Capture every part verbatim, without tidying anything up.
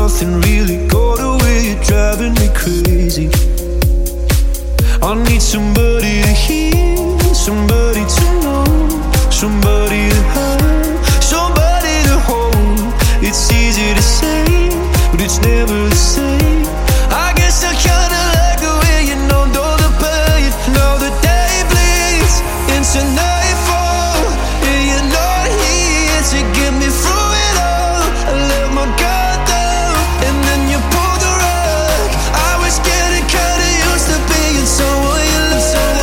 nothing really got away. You're driving me crazy. I need somebody to hear, somebody to know, somebody to have, somebody to hold. It's easy to say, but it's never the same. I guess I kinda like the way you numbed all the pain. Now the day bleeds into nightfall, and you're not here to get me through it all. I let my guard down, and then you pulled the rug. I was getting kinda used to being someone you love.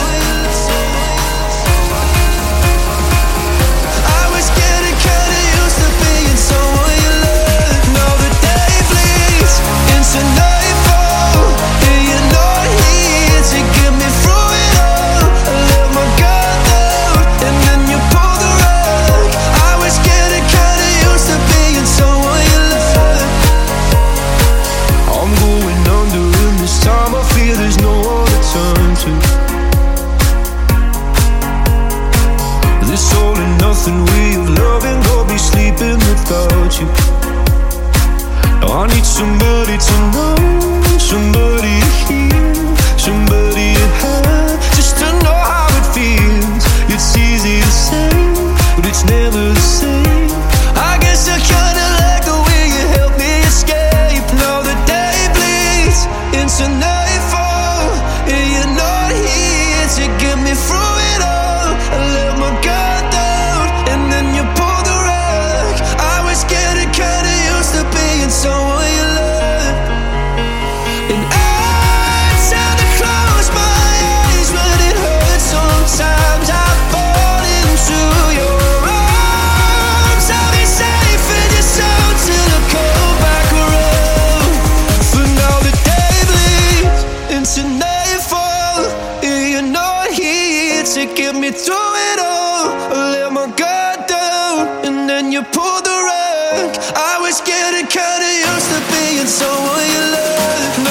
I was getting kinda used to being someone you love. Now the day bleeds into nightfall, and you're not here to get me through it all. I let my guard down, and then you pulled the rug. I was getting kinda used to being someone you love. I'm going under, and this time I feel there's no one to turn to. This all and nothing way of loving got me sleeping without you. Now I need somebody to know, somebody to hear, somebody to have, just to know how it feels. It's easy to say, but it's never the same. I guess I kinda like the way you help me escape. Now the day bleeds into nightfall, and you're not here to get me through it all. I let my guard down, and then you pulled the rug. I was getting kinda used to being someone you love. And I tend to close my eyes when it hurts. Sometimes I fall into your arms. I'll be safe in your soul till I come back around. For now the day bleeds into nightfall, and you're not here to get me through it all. I let my guard down, and then you pulled the rug. I was getting kinda used to being someone you love.